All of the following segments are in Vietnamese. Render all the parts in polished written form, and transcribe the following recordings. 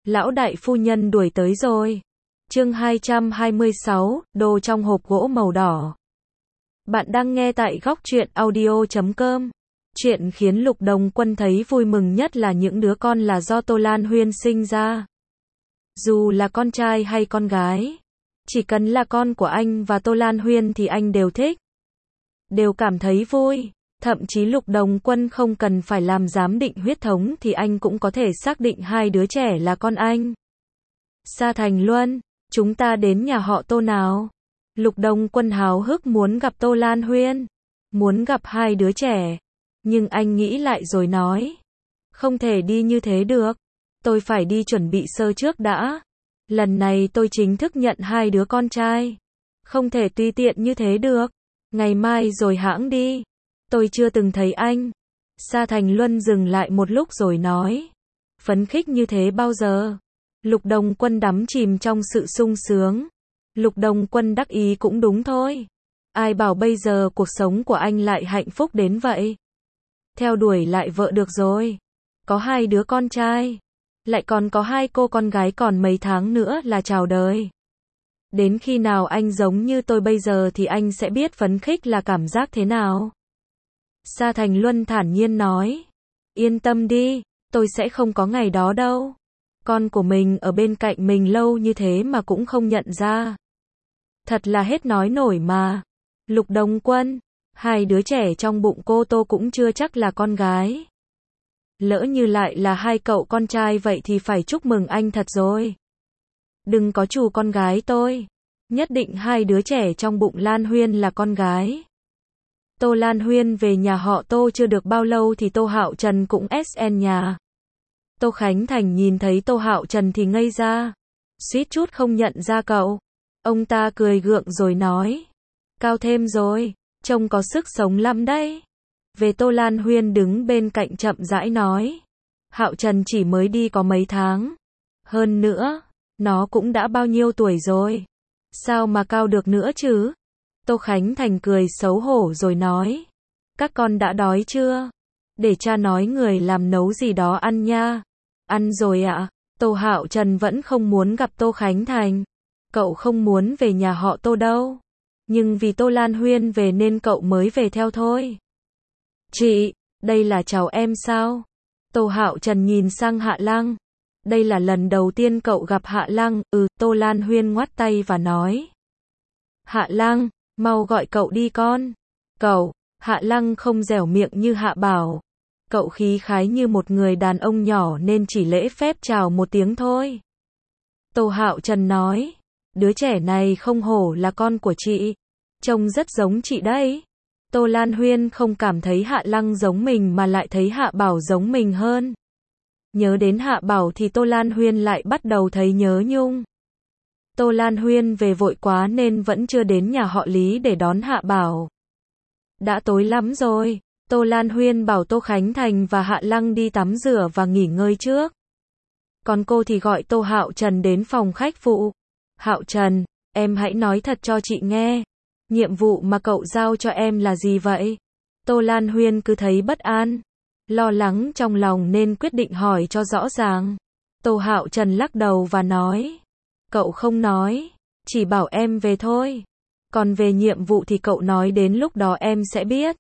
Lão đại phu nhân đuổi tới rồi. Chương 226, đồ trong hộp gỗ màu đỏ. Bạn đang nghe tại góc truyện audio.com. Chuyện khiến Lục Đồng Quân thấy vui mừng nhất là những đứa con là do Tô Lan Huyên sinh ra. Dù là con trai hay con gái, chỉ cần là con của anh và Tô Lan Huyên thì anh đều thích. Đều cảm thấy vui. Thậm chí Lục Đồng Quân không cần phải làm giám định huyết thống thì anh cũng có thể xác định hai đứa trẻ là con anh. Sa Thành Luân, chúng ta đến nhà họ Tô nào. Lục Đồng Quân háo hức muốn gặp Tô Lan Huyên, muốn gặp hai đứa trẻ. Nhưng anh nghĩ lại rồi nói, không thể đi như thế được. Tôi phải đi chuẩn bị sơ trước đã. Lần này tôi chính thức nhận hai đứa con trai. Không thể tùy tiện như thế được. Ngày mai rồi hãng đi. Tôi chưa từng thấy anh. Sa Thành Luân dừng lại một lúc rồi nói, phấn khích như thế bao giờ. Lục Đồng Quân đắm chìm trong sự sung sướng. Lục Đồng Quân đắc ý cũng đúng thôi. Ai bảo bây giờ cuộc sống của anh lại hạnh phúc đến vậy. Theo đuổi lại vợ được rồi. Có hai đứa con trai. Lại còn có hai cô con gái, còn mấy tháng nữa là chào đời. Đến khi nào anh giống như tôi bây giờ thì anh sẽ biết phấn khích là cảm giác thế nào. Sa Thành Luân thản nhiên nói, yên tâm đi, tôi sẽ không có ngày đó đâu. Con của mình ở bên cạnh mình lâu như thế mà cũng không nhận ra. Thật là hết nói nổi mà. Lục Đồng Quân, hai đứa trẻ trong bụng cô Tô cũng chưa chắc là con gái. Lỡ như lại là hai cậu con trai vậy thì phải chúc mừng anh thật rồi. Đừng có trù con gái tôi. Nhất định hai đứa trẻ trong bụng Lan Huyên là con gái. Tô Lan Huyên về nhà họ Tô chưa được bao lâu thì Tô Hạo Trần cũng SN nhà. Tô Khánh Thành nhìn thấy Tô Hạo Trần thì ngây ra. Suýt chút không nhận ra cậu. Ông ta cười gượng rồi nói, cao thêm rồi, trông có sức sống lắm đấy. Về Tô Lan Huyên đứng bên cạnh chậm rãi nói, Hạo Trần chỉ mới đi có mấy tháng. Hơn nữa, nó cũng đã bao nhiêu tuổi rồi. Sao mà cao được nữa chứ? Tô Khánh Thành cười xấu hổ rồi nói, các con đã đói chưa? Để cha nói người làm nấu gì đó ăn nha. Ăn rồi ạ. Tô Hạo Trần vẫn không muốn gặp Tô Khánh Thành. Cậu không muốn về nhà họ Tô đâu. Nhưng vì Tô Lan Huyên về nên cậu mới về theo thôi. Chị, đây là cháu em sao? Tô Hạo Trần nhìn sang Hạ Lăng. Đây là lần đầu tiên cậu gặp Hạ Lăng. Tô Lan Huyên ngoắt tay và nói, Hạ Lăng, mau gọi cậu đi con. Cậu, Hạ Lăng không dẻo miệng như Hạ Bảo. Cậu khí khái như một người đàn ông nhỏ nên chỉ lễ phép chào một tiếng thôi. Tô Hạo Trần nói, đứa trẻ này không hổ là con của chị. Trông rất giống chị đấy. Tô Lan Huyên không cảm thấy Hạ Lăng giống mình mà lại thấy Hạ Bảo giống mình hơn. Nhớ đến Hạ Bảo thì Tô Lan Huyên lại bắt đầu thấy nhớ nhung. Tô Lan Huyên về vội quá nên vẫn chưa đến nhà họ Lý để đón Hạ Bảo. Đã tối lắm rồi. Tô Lan Huyên bảo Tô Khánh Thành và Hạ Lăng đi tắm rửa và nghỉ ngơi trước. Còn cô thì gọi Tô Hạo Trần đến phòng khách phụ. Hạo Trần, em hãy nói thật cho chị nghe. Nhiệm vụ mà cậu giao cho em là gì vậy? Tô Lan Huyên cứ thấy bất an, lo lắng trong lòng nên quyết định hỏi cho rõ ràng. Tô Hạo Trần lắc đầu và nói, cậu không nói, chỉ bảo em về thôi. Còn về nhiệm vụ thì cậu nói đến lúc đó em sẽ biết.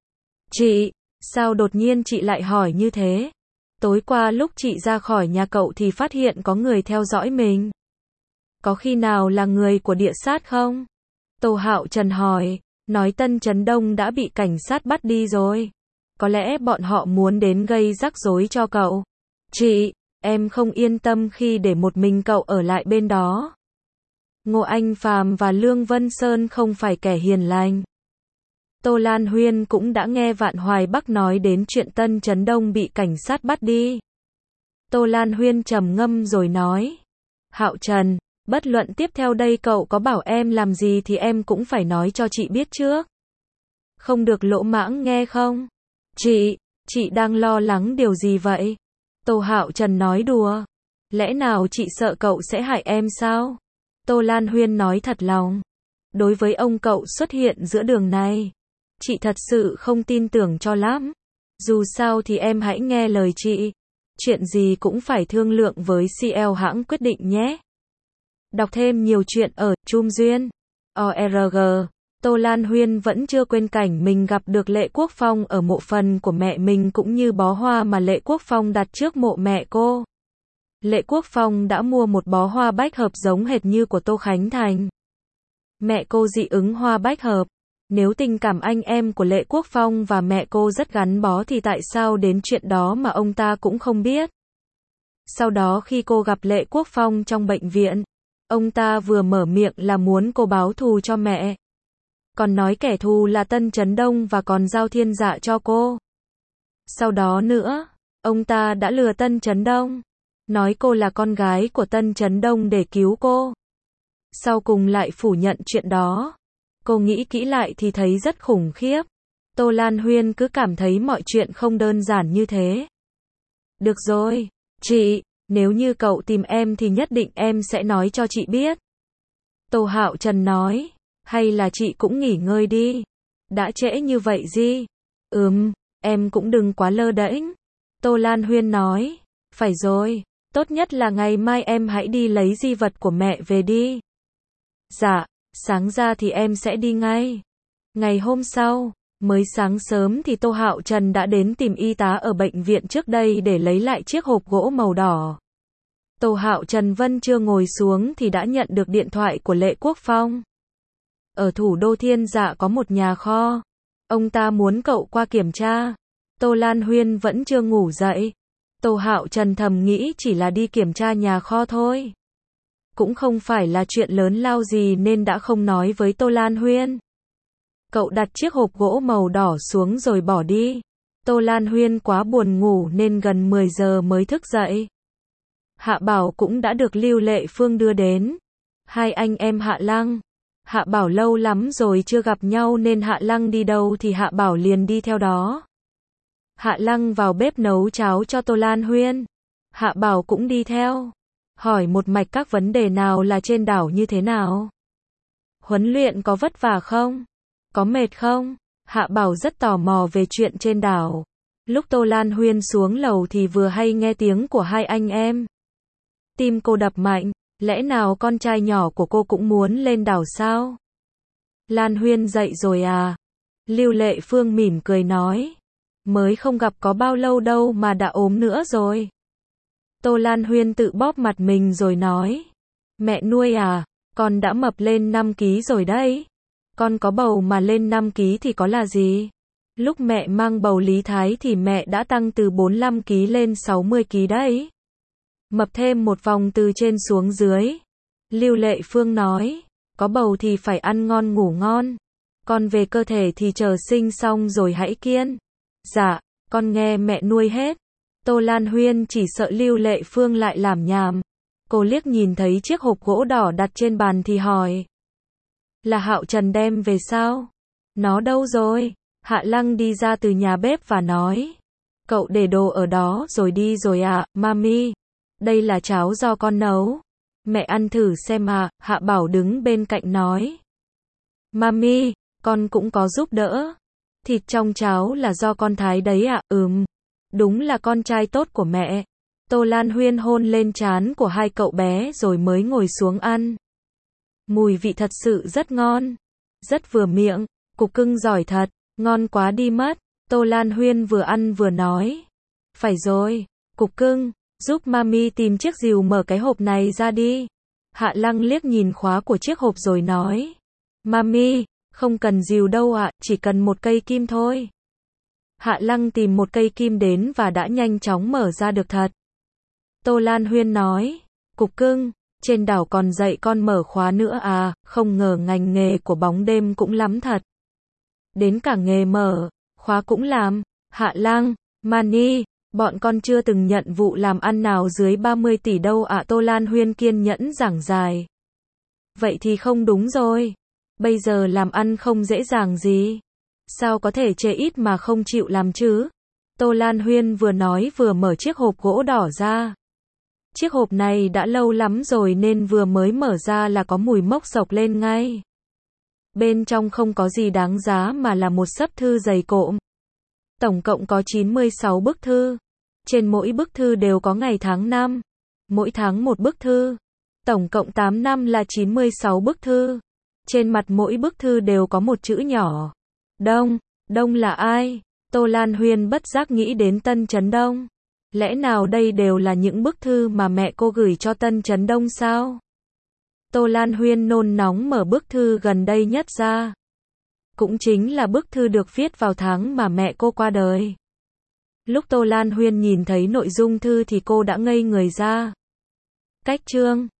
Chị, sao đột nhiên chị lại hỏi như thế? Tối qua lúc chị ra khỏi nhà cậu thì phát hiện có người theo dõi mình. Có khi nào là người của địa sát không? Tô Hạo Trần hỏi, nói Tân Trấn Đông đã bị cảnh sát bắt đi rồi. Có lẽ bọn họ muốn đến gây rắc rối cho cậu. Chị, em không yên tâm khi để một mình cậu ở lại bên đó. Ngô Anh Phàm và Lương Vân Sơn không phải kẻ hiền lành. Tô Lan Huyên cũng đã nghe Vạn Hoài Bắc nói đến chuyện Tân Trấn Đông bị cảnh sát bắt đi. Tô Lan Huyên trầm ngâm rồi nói, Hạo Trần, bất luận tiếp theo đây cậu có bảo em làm gì thì em cũng phải nói cho chị biết trước. Không được lỗ mãng nghe không? Chị đang lo lắng điều gì vậy? Tô Hạo Trần nói đùa. Lẽ nào chị sợ cậu sẽ hại em sao? Tô Lan Huyên nói thật lòng. Đối với ông cậu xuất hiện giữa đường này, chị thật sự không tin tưởng cho lắm. Dù sao thì em hãy nghe lời chị. Chuyện gì cũng phải thương lượng với CL hãng quyết định nhé. Đọc thêm nhiều chuyện ở Chum Duyên. ORG. Tô Lan Huyên vẫn chưa quên cảnh mình gặp được Lệ Quốc Phong ở mộ phần của mẹ mình cũng như bó hoa mà Lệ Quốc Phong đặt trước mộ mẹ cô. Lệ Quốc Phong đã mua một bó hoa bách hợp giống hệt như của Tô Khánh Thành. Mẹ cô dị ứng hoa bách hợp. Nếu tình cảm anh em của Lệ Quốc Phong và mẹ cô rất gắn bó thì tại sao đến chuyện đó mà ông ta cũng không biết. Sau đó khi cô gặp Lệ Quốc Phong trong bệnh viện, ông ta vừa mở miệng là muốn cô báo thù cho mẹ. Còn nói kẻ thù là Tân Chấn Đông và còn giao thiên dạ cho cô. Sau đó nữa, ông ta đã lừa Tân Chấn Đông, nói cô là con gái của Tân Chấn Đông để cứu cô. Sau cùng lại phủ nhận chuyện đó. Cô nghĩ kỹ lại thì thấy rất khủng khiếp. Tô Lan Huyên cứ cảm thấy mọi chuyện không đơn giản như thế. Được rồi, chị, nếu như cậu tìm em thì nhất định em sẽ nói cho chị biết. Tô Hạo Trần nói, hay là chị cũng nghỉ ngơi đi. Đã trễ như vậy gì? Em cũng đừng quá lơ đễnh. Tô Lan Huyên nói, phải rồi, tốt nhất là ngày mai em hãy đi lấy di vật của mẹ về đi. Dạ, sáng ra thì em sẽ đi ngay. Ngày hôm sau, mới sáng sớm thì Tô Hạo Trần đã đến tìm y tá ở bệnh viện trước đây để lấy lại chiếc hộp gỗ màu đỏ. Tô Hạo Trần vẫn chưa ngồi xuống thì đã nhận được điện thoại của Lệ Quốc Phong. Ở thủ đô Thiên Dạ có một nhà kho. Ông ta muốn cậu qua kiểm tra. Tô Lan Huyên vẫn chưa ngủ dậy. Tô Hạo Trần thầm nghĩ chỉ là đi kiểm tra nhà kho thôi. Cũng không phải là chuyện lớn lao gì nên đã không nói với Tô Lan Huyên. Cậu đặt chiếc hộp gỗ màu đỏ xuống rồi bỏ đi. Tô Lan Huyên quá buồn ngủ nên gần 10 giờ mới thức dậy. Hạ Bảo cũng đã được Lưu Lệ Phương đưa đến. Hai anh em Hạ Lăng, Hạ Bảo lâu lắm rồi chưa gặp nhau nên Hạ Lăng đi đâu thì Hạ Bảo liền đi theo đó. Hạ Lăng vào bếp nấu cháo cho Tô Lan Huyên. Hạ Bảo cũng đi theo. Hỏi một mạch các vấn đề nào là trên đảo như thế nào. Huấn luyện có vất vả không? Có mệt không? Hạ Bảo rất tò mò về chuyện trên đảo. Lúc Tô Lan Huyên xuống lầu thì vừa hay nghe tiếng của hai anh em. Tim cô đập mạnh, lẽ nào con trai nhỏ của cô cũng muốn lên đảo sao? Lan Huyên dậy rồi à? Lưu Lệ Phương mỉm cười nói. Mới không gặp có bao lâu đâu mà đã ốm nữa rồi. Tô Lan Huyên tự bóp mặt mình rồi nói. Mẹ nuôi à, con đã mập lên 5 kg rồi đấy. Con có bầu mà lên 5 kg thì có là gì? Lúc mẹ mang bầu Lý Thái thì mẹ đã tăng từ 45 kg lên 60 kg đấy. Mập thêm một vòng từ trên xuống dưới. Lưu Lệ Phương nói, có bầu thì phải ăn ngon ngủ ngon. Con về cơ thể thì chờ sinh xong rồi hãy kiêng. Dạ, con nghe mẹ nuôi hết. Tô Lan Huyên chỉ sợ Lưu Lệ Phương lại làm nhảm. Cô liếc nhìn thấy chiếc hộp gỗ đỏ đặt trên bàn thì hỏi. Là Hạo Trần đem về sao? Nó đâu rồi? Hạ Lăng đi ra từ nhà bếp và nói. Cậu để đồ ở đó rồi đi rồi à, mami. Đây là cháo do con nấu. Mẹ ăn thử xem à, Hạ Bảo đứng bên cạnh nói. Mami, con cũng có giúp đỡ. Thịt trong cháo là do con thái đấy ạ, đúng là con trai tốt của mẹ. Tô Lan Huyên hôn lên trán của hai cậu bé rồi mới ngồi xuống ăn. Mùi vị thật sự rất ngon. Rất vừa miệng, cục cưng giỏi thật, ngon quá đi mất. Tô Lan Huyên vừa ăn vừa nói. Phải rồi, cục cưng, giúp mami tìm chiếc rìu mở cái hộp này ra đi. Hạ Lăng liếc nhìn khóa của chiếc hộp rồi nói. Mami, không cần rìu đâu ạ, chỉ cần một cây kim thôi. Hạ Lăng tìm một cây kim đến và đã nhanh chóng mở ra được thật. Tô Lan Huyên nói, cục cưng, trên đảo còn dạy con mở khóa nữa à, không ngờ ngành nghề của bóng đêm cũng lắm thật. Đến cả nghề mở khóa cũng làm. Hạ Lăng, Mani, bọn con chưa từng nhận vụ làm ăn nào dưới 30 tỷ đâu ạ. Tô Lan Huyên kiên nhẫn giảng giải. Vậy thì không đúng rồi. Bây giờ làm ăn không dễ dàng gì. Sao có thể chê ít mà không chịu làm chứ? Tô Lan Huyên vừa nói vừa mở chiếc hộp gỗ đỏ ra. Chiếc hộp này đã lâu lắm rồi nên vừa mới mở ra là có mùi mốc xộc lên ngay. Bên trong không có gì đáng giá mà là một xấp thư dày cộm. Tổng cộng có 96 bức thư. Trên mỗi bức thư đều có ngày tháng năm. Mỗi tháng một bức thư. Tổng cộng 8 năm là 96 bức thư. Trên mặt mỗi bức thư đều có một chữ nhỏ. Đông. Đông là ai? Tô Lan Huyên bất giác nghĩ đến Tân Chấn Đông. Lẽ nào đây đều là những bức thư mà mẹ cô gửi cho Tân Chấn Đông sao? Tô Lan Huyên nôn nóng mở bức thư gần đây nhất ra. Cũng chính là bức thư được viết vào tháng mà mẹ cô qua đời. Lúc Tô Lan Huyên nhìn thấy nội dung thư thì cô đã ngây người ra. Cách chương